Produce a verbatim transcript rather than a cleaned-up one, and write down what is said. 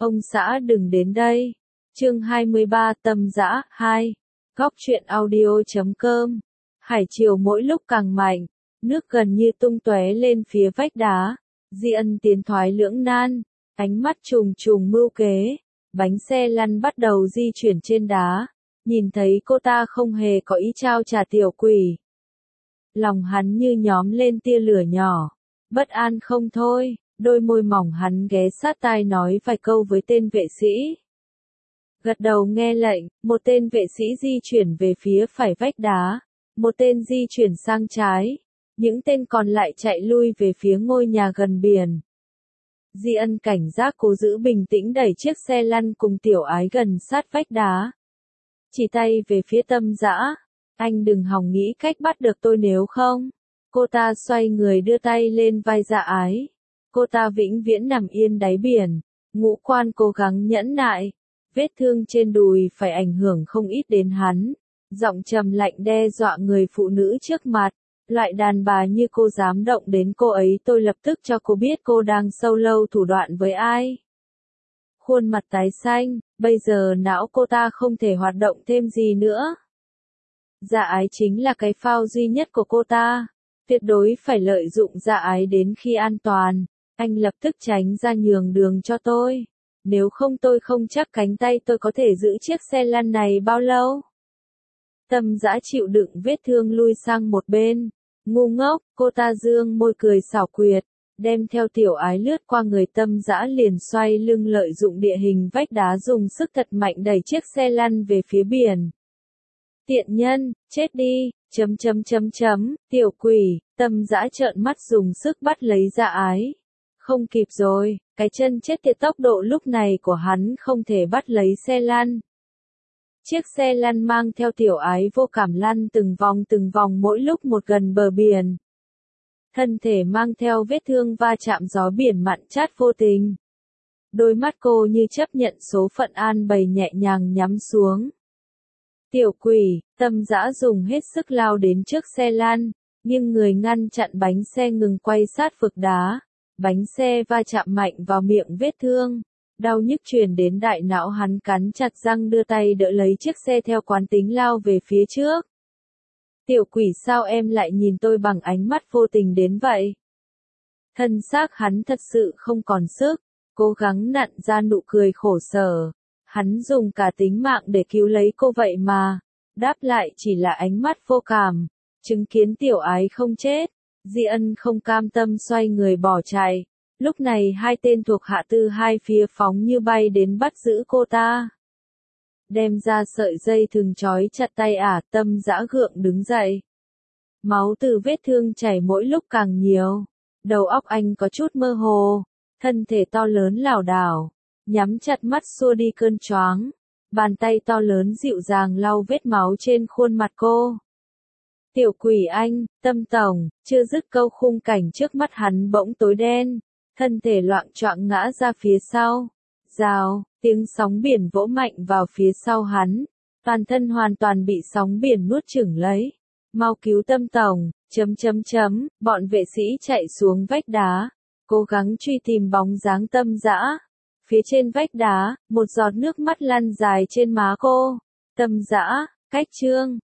Ông xã đừng đến đây. Chương hai mươi ba Tâm dã hai. Góc truyện audio chấm com. Hải triều mỗi lúc càng mạnh, nước gần như tung tóe lên phía vách đá. Di Ân tiến thoái lưỡng nan, ánh mắt trùng trùng mưu kế. Bánh xe lăn bắt đầu di chuyển trên đá. Nhìn thấy cô ta không hề có ý trao trả tiểu quỷ. Lòng hắn như nhóm lên tia lửa nhỏ. Bất an không thôi, đôi môi mỏng hắn ghé sát tai nói vài câu với tên vệ sĩ. Gật đầu nghe lệnh, một tên vệ sĩ di chuyển về phía phải vách đá, một tên di chuyển sang trái, những tên còn lại chạy lui về phía ngôi nhà gần biển. Di Ân cảnh giác cố giữ bình tĩnh đẩy chiếc xe lăn cùng tiểu ái gần sát vách đá. Chỉ tay về phía Tâm dã, anh đừng hòng nghĩ cách bắt được tôi nếu không. Cô ta xoay người đưa tay lên vai Dạ Ái. Cô ta vĩnh viễn nằm yên đáy biển, ngũ quan cố gắng nhẫn nại. Vết thương trên đùi phải ảnh hưởng không ít đến hắn. Giọng trầm lạnh đe dọa người phụ nữ trước mặt. Loại đàn bà như cô dám động đến cô ấy, tôi lập tức cho cô biết cô đang sâu lâu thủ đoạn với ai. Khuôn mặt tái xanh, bây giờ não cô ta không thể hoạt động thêm gì nữa. Dạ Ái chính là cái phao duy nhất của cô ta. Tuyệt đối phải lợi dụng Dạ Ái đến khi an toàn. Anh lập tức tránh ra nhường đường cho tôi. Nếu không tôi không chắc cánh tay tôi có thể giữ chiếc xe lăn này bao lâu. Tâm dã chịu đựng vết thương lui sang một bên. Ngu ngốc, cô ta dương môi cười xảo quyệt. Đem theo tiểu ái lướt qua người Tâm dã liền xoay lưng lợi dụng địa hình vách đá dùng sức thật mạnh đẩy chiếc xe lăn về phía biển. Tiện nhân, chết đi, chấm chấm chấm chấm, tiểu quỷ, Tâm dã trợn mắt dùng sức bắt lấy Dạ Ái. Không kịp rồi, cái chân chết tiệt tốc độ lúc này của hắn không thể bắt lấy xe lăn. Chiếc xe lăn mang theo tiểu ái vô cảm lăn từng vòng từng vòng mỗi lúc một gần bờ biển. Thân thể mang theo vết thương va chạm gió biển mặn chát vô tình. Đôi mắt cô như chấp nhận số phận an bày nhẹ nhàng nhắm xuống. Tiểu quỷ, Tâm dã dùng hết sức lao đến trước xe lăn, nhưng người ngăn chặn bánh xe ngừng quay sát vực đá. Bánh xe va chạm mạnh vào miệng vết thương. Đau nhức truyền đến đại não, hắn cắn chặt răng đưa tay đỡ lấy chiếc xe theo quán tính lao về phía trước. Tiểu quỷ, sao em lại nhìn tôi bằng ánh mắt vô tình đến vậy? Thân xác hắn thật sự không còn sức, cố gắng nặn ra nụ cười khổ sở. Hắn dùng cả tính mạng để cứu lấy cô vậy mà. Đáp lại chỉ là ánh mắt vô cảm. Chứng kiến tiểu ái không chết, Di Ân không cam tâm xoay người bỏ chạy. Lúc này hai tên thuộc hạ từ hai phía phóng như bay đến bắt giữ cô ta. Đem ra sợi dây thừng trói chặt tay ả. Tâm dã gượng đứng dậy. Máu từ vết thương chảy mỗi lúc càng nhiều. Đầu óc anh có chút mơ hồ. Thân thể to lớn lảo đảo. Nhắm chặt mắt xua đi cơn choáng. Bàn tay to lớn dịu dàng lau vết máu trên khuôn mặt cô. Tiểu quỷ anh, Tâm tổng, chưa dứt câu khung cảnh trước mắt hắn bỗng tối đen. Thân thể loạng choạng ngã ra phía sau. Rào, tiếng sóng biển vỗ mạnh vào phía sau hắn. Toàn thân hoàn toàn bị sóng biển nuốt chửng lấy. Mau cứu Tâm tổng, chấm chấm chấm, bọn vệ sĩ chạy xuống vách đá. Cố gắng truy tìm bóng dáng Tâm dã. Phía trên vách đá, một giọt nước mắt lăn dài trên má cô. Tâm dã, cách chương.